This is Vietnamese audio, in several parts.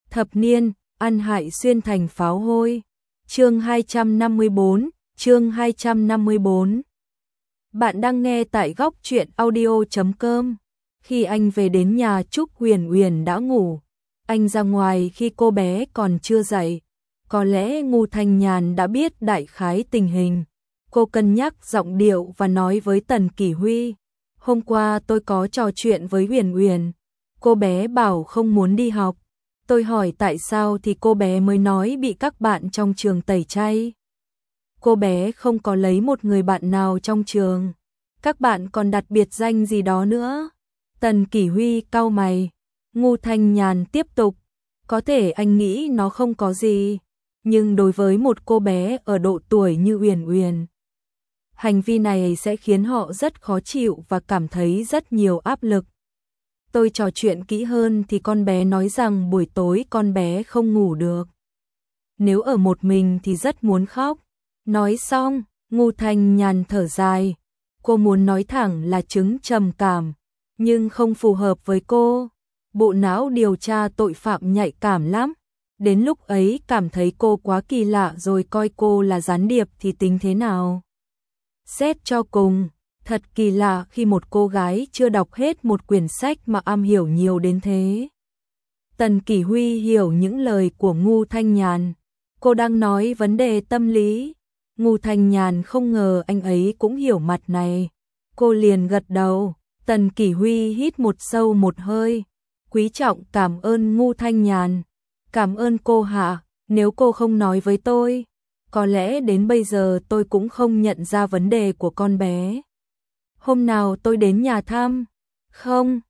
Thập niên, ăn hại xuyên thành pháo hôi. Chương 254, chương 254. Bạn đang nghe tại góc truyện audio.com. Khi anh về đến nhà Trúc Huyền Huyền đã ngủ. Anh ra ngoài khi cô bé còn chưa dậy. Có lẽ Ngô Thanh Nhàn đã biết đại khái tình hình. Cô cân nhắc giọng điệu và nói với Tần Kỷ Huy. Hôm qua tôi có trò chuyện với Huyền Huyền. Cô bé bảo không muốn đi học. Tôi hỏi tại sao thì cô bé mới nói bị các bạn trong trường tẩy chay. Cô bé không có lấy một người bạn nào trong trường. Các bạn còn đặt biệt danh gì đó nữa. Tần Kỷ Huy cau mày. Ngô Thanh Nhàn tiếp tục. Có thể anh nghĩ nó không có gì. Nhưng đối với một cô bé ở độ tuổi như Huyền Huyền, hành vi này sẽ khiến họ rất khó chịu và cảm thấy rất nhiều áp lực. Tôi trò chuyện kỹ hơn thì con bé nói rằng buổi tối con bé không ngủ được. Nếu ở một mình thì rất muốn khóc. Nói xong, Ngô Thanh Nhàn thở dài. Cô muốn nói thẳng là chứng trầm cảm, nhưng không phù hợp với cô. Bộ não điều tra tội phạm nhạy cảm lắm. Đến lúc ấy cảm thấy cô quá kỳ lạ rồi coi cô là gián điệp thì tính thế nào? Xét cho cùng, thật kỳ lạ khi một cô gái chưa đọc hết một quyển sách mà am hiểu nhiều đến thế. Tần Kỷ Huy hiểu những lời của Ngô Thanh Nhàn. Cô đang nói vấn đề tâm lý. Ngô Thanh Nhàn không ngờ anh ấy cũng hiểu mặt này. Cô liền gật đầu. Tần Kỷ Huy hít một sâu một hơi. Quý trọng cảm ơn Ngô Thanh Nhàn. Cảm ơn cô hạ, nếu cô không nói với tôi, có lẽ đến bây giờ tôi cũng không nhận ra vấn đề của con bé. Hôm nào tôi đến nhà thăm. Không,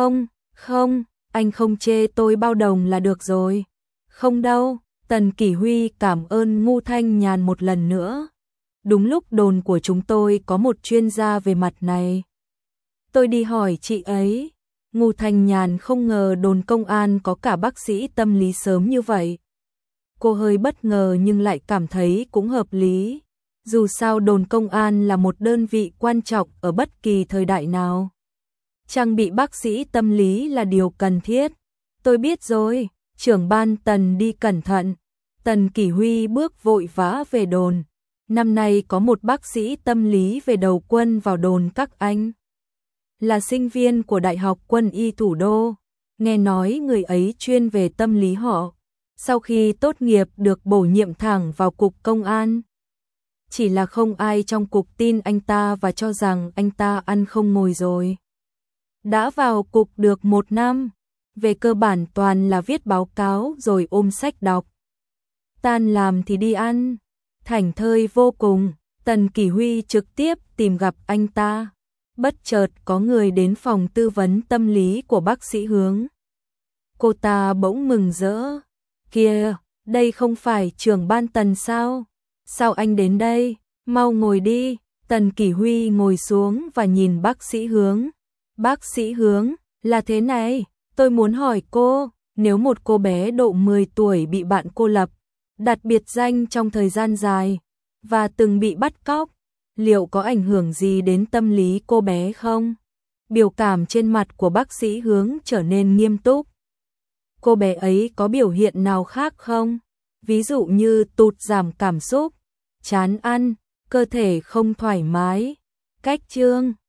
anh không chê tôi bao đồng là được rồi. Không đâu, Tần Kỷ Huy cảm ơn Ngô Thanh Nhàn một lần nữa. Đúng lúc đồn của chúng tôi có một chuyên gia về mặt này. Tôi đi hỏi chị ấy. Ngô Thanh Nhàn không ngờ đồn công an có cả bác sĩ tâm lý sớm như vậy. Cô hơi bất ngờ nhưng lại cảm thấy cũng hợp lý. Dù sao đồn công an là một đơn vị quan trọng ở bất kỳ thời đại nào. Trang bị bác sĩ tâm lý là điều cần thiết. Tôi biết rồi, trưởng ban Tần đi cẩn thận. Tần Kỷ Huy bước vội vã về đồn. Năm nay có một bác sĩ tâm lý về đầu quân vào đồn các anh. Là sinh viên của Đại học Quân y Thủ đô. Nghe nói người ấy chuyên về tâm lý họ. Sau khi tốt nghiệp được bổ nhiệm thẳng vào cục công an. Chỉ là không ai trong cục tin anh ta và cho rằng anh ta ăn không ngồi rồi. Đã vào cục được 1 năm. Về cơ bản toàn là viết báo cáo rồi ôm sách đọc. Tan làm thì đi ăn. Thảnh thơi vô cùng. Tần Kỷ Huy trực tiếp tìm gặp anh ta. Bất chợt có người đến phòng tư vấn tâm lý của bác sĩ Hướng. Cô ta bỗng mừng rỡ. Kìa, đây không phải trưởng ban Tần sao? Sao anh đến đây? Mau ngồi đi. Tần Kỷ Huy ngồi xuống và nhìn bác sĩ Hướng. Bác sĩ Hướng, là thế này, tôi muốn hỏi cô, nếu một cô bé độ 10 tuổi bị bạn cô lập, đặt biệt danh trong thời gian dài, và từng bị bắt cóc, liệu có ảnh hưởng gì đến tâm lý cô bé không? Biểu cảm trên mặt của bác sĩ Hướng trở nên nghiêm túc. Cô bé ấy có biểu hiện nào khác không? Ví dụ như tụt giảm cảm xúc, chán ăn, cơ thể không thoải mái, cách chương.